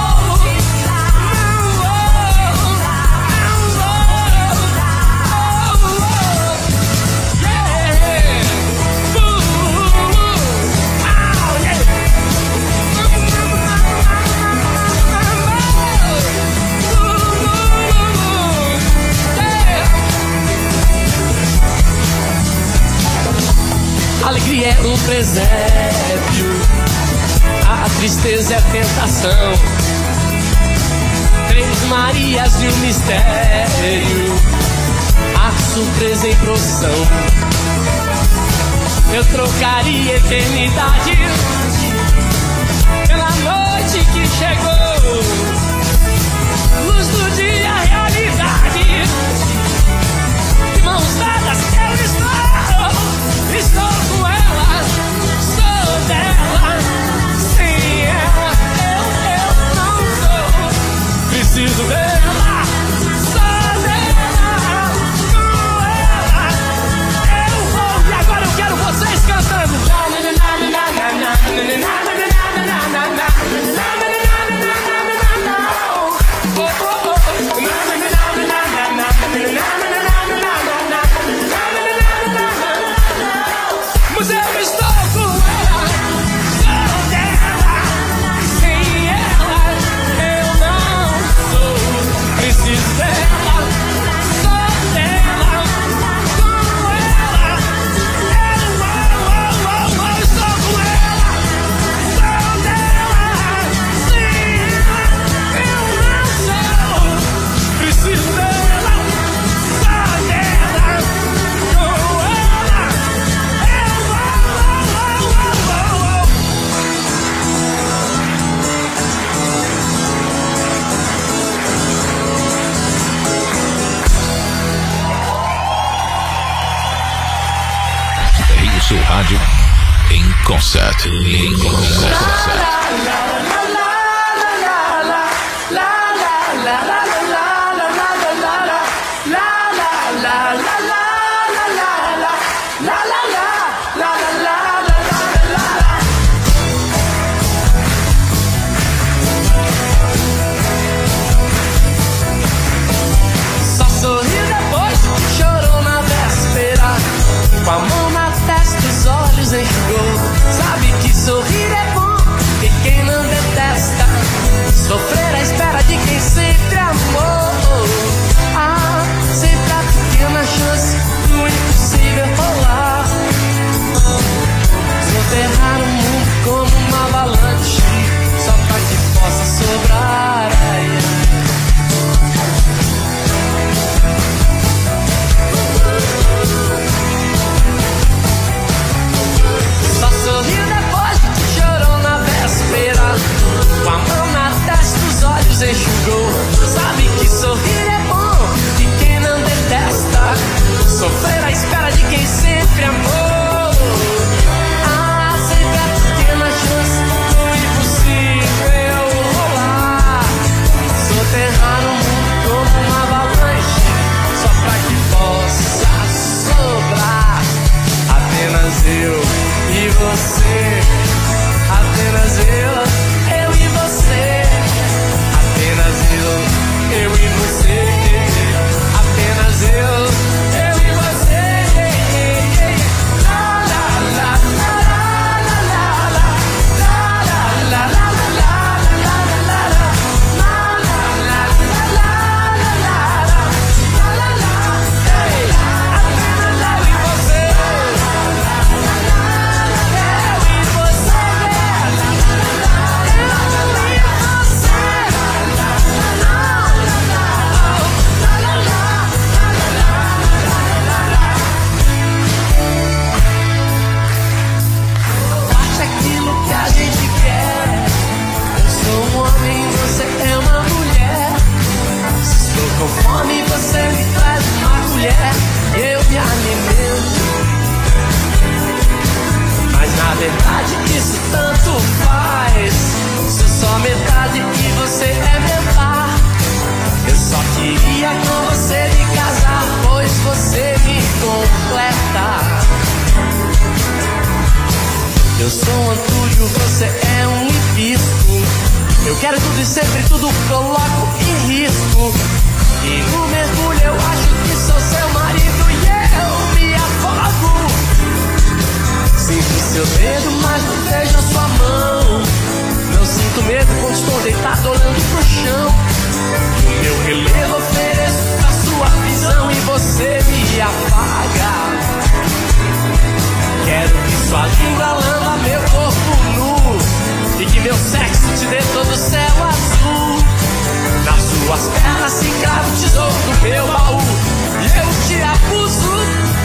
A alegria é um presépio, a tristeza é tentação. Três Marias de um mistério, a surpresa em procissão. Eu trocaria eternidade pela noite que chegou. Luz do dia, realidade. De mãos dadas eu estou. Estou com ela, sou dela. Sem ela eu não sou. Preciso dela, sou dela. Com ela eu vou. E agora eu quero vocês cantando. Mas eu estou com ela, sou dela. Sem ela eu não sou. Preciso dela, sou dela. Com ela eu vou. Estou com ela, sou dela. Sem ela eu não sou. Preciso dela, sou dela. Com ela Rio Sul Rádio em concert. Em concert. Só sorriu depois, chorou na véspera. Com a mão na testa, os olhos enxugou. Sabe que sorrir é bom, e quem não detesta sofrer à espera de quem sempre amou. Queria com você me casar, pois você me completa. Eu sou um Antúlio, você é um hibisco. Eu quero tudo e sempre tudo coloco em risco. E no mergulho eu acho que sou seu marido e eu me afogo. Sinto seu dedo, mas não vejo a sua mão. Não sinto medo quando estou deitado olhando pro chão. O meu relevo ofereço pra sua visão e você me apaga. Quero que sua língua lamba meu corpo nu e que meu sexo te dê todo o céu azul. Nas suas pernas se crava o tesouro do meu baú e eu te abuso.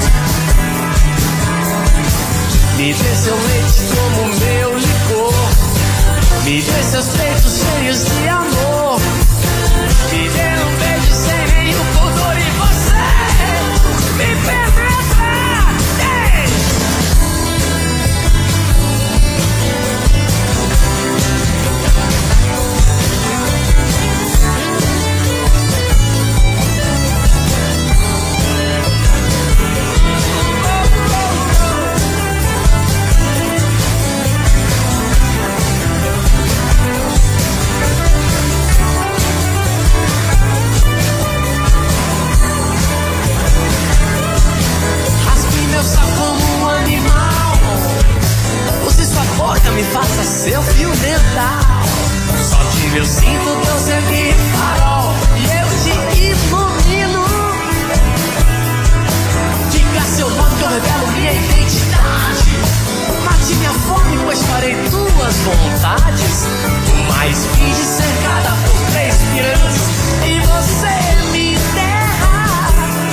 Me dê seu leite como meu licor, me dê seus peitos cheios de amor, me dê um beijo sem nenhum pudor e você me penetra. Me faça seu fio dental. Solte meu cinto, teu sangue farol e eu te ilumino. Diga seu nome que eu revelo minha identidade. Mate minha fome, pois farei tuas vontades. Mas finge cercada por 3 pirâmides e você me enterra.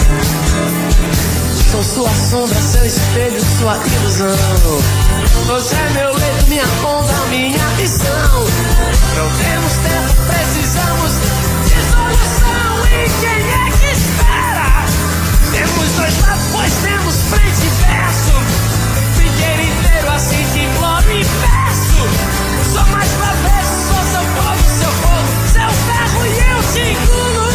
Sou sua sombra, seu espelho, sua ilusão. Você é meu leito, minha onda, minha missão. Não temos tempo, precisamos de solução. E quem é que espera? Temos 2 lados, pois temos frente e verso. Fiquei inteiro assim que imploro e peço. Só mais uma vez, sou seu povo, seu fogo, seu ferro e eu te engulo.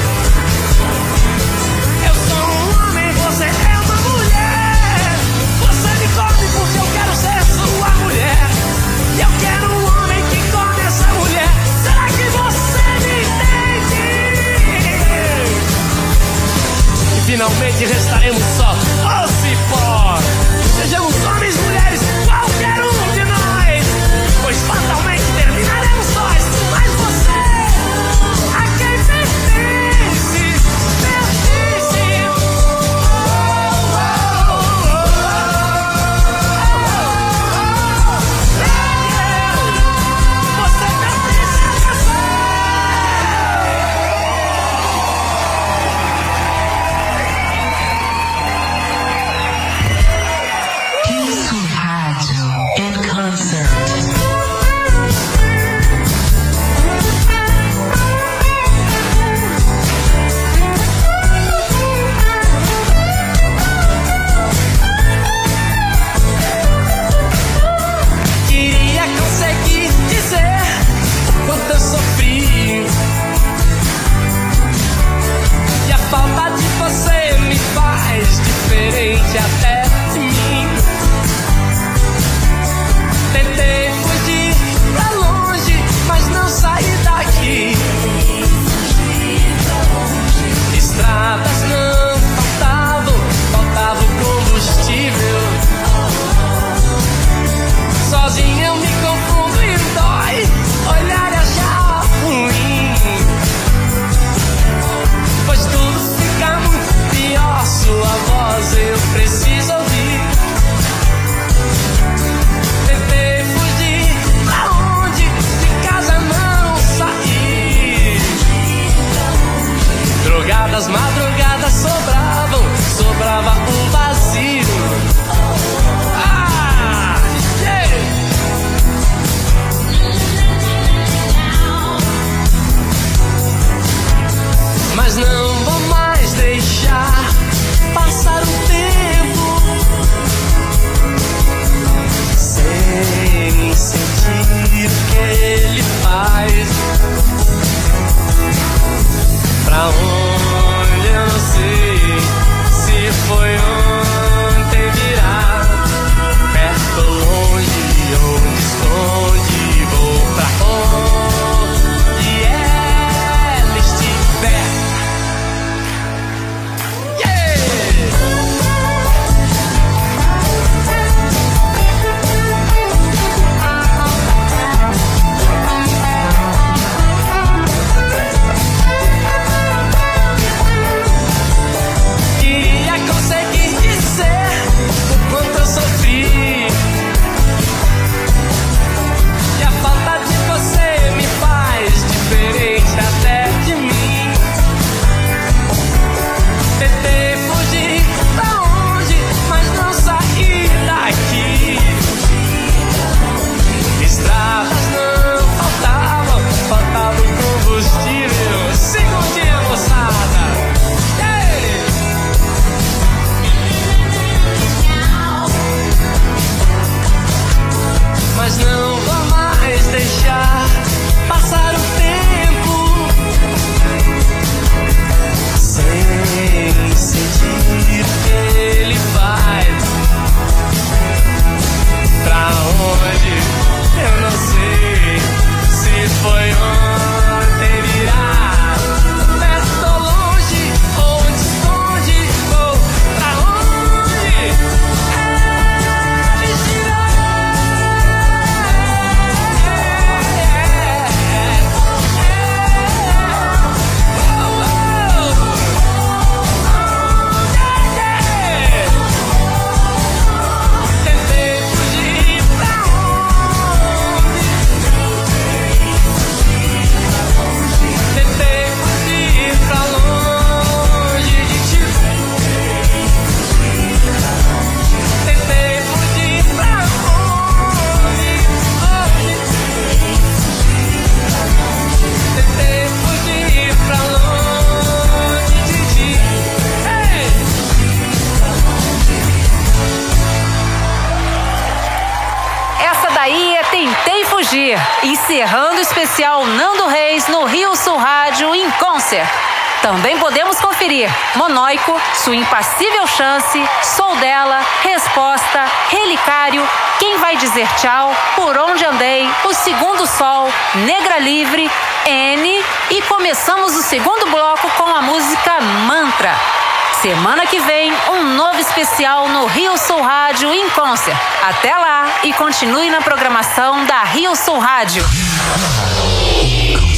Eu sou um homem, você é uma mulher. Você me come porque eu quero ser sua mulher. E eu quero um homem que come essa mulher. Será que você me entende? E finalmente restaremos só o cipó. Sejamos homens, mulheres, qualquer um de nós, pois fatalmente terminaremos sós. Mas você, a quem pertence, pertence. Até de mim. Tentei fugir pra longe, mas não saí daqui. Estradas não faltavam, faltava o combustível. Sozinho eu me confundo e dói olhar e achar ruim, pois tudo fica muito pior. Sua voz eu preciso ouvir. Tentei fugir pra onde de casa não sair. Drogadas, madrugadas sobravam, sobrava um vazio. Ah, yeah. Mas não vou mais deixar passar o tempo sem sentir o que ele faz. Pra onde foi ontem virá, perto ou longe, onde esconde, vou pra onde ela estiver. Queria conseguir dizer o quanto eu sofri, e a falta de você me faz diferente até de mim. Tentei fugir pra onde, mas não saí daqui. Estradas não faltavam, faltava o combustível. Segundinha, moçada. Mas não vou mais deixar passar o tempo sem sentir que ele vai pra onde eu não sei. Se foi ontem virá, perto ou longe, onde esconde, vou pra onde ele estiver. Tentei fugir pra onde, tentei fugir pra longe de ti. Tentei fugir pra onde, tentei fugir pra longe de ti. Essa daí é Tentei Fugir, encerrando o especial Nando Reis no Rio Sul Rádio em Concert. Também podemos conferir Monóico, Sua Impassível Chance, Sou Dela, Resposta, Relicário, Quem Vai Dizer Tchau, Por Onde Andei, O Segundo Sol, Negra Livre, N, e começamos o segundo bloco com a música Mantra. Semana que vem, um novo especial no Rio Sul Rádio em Concert. Até lá e continue na programação da Rio Sul Rádio.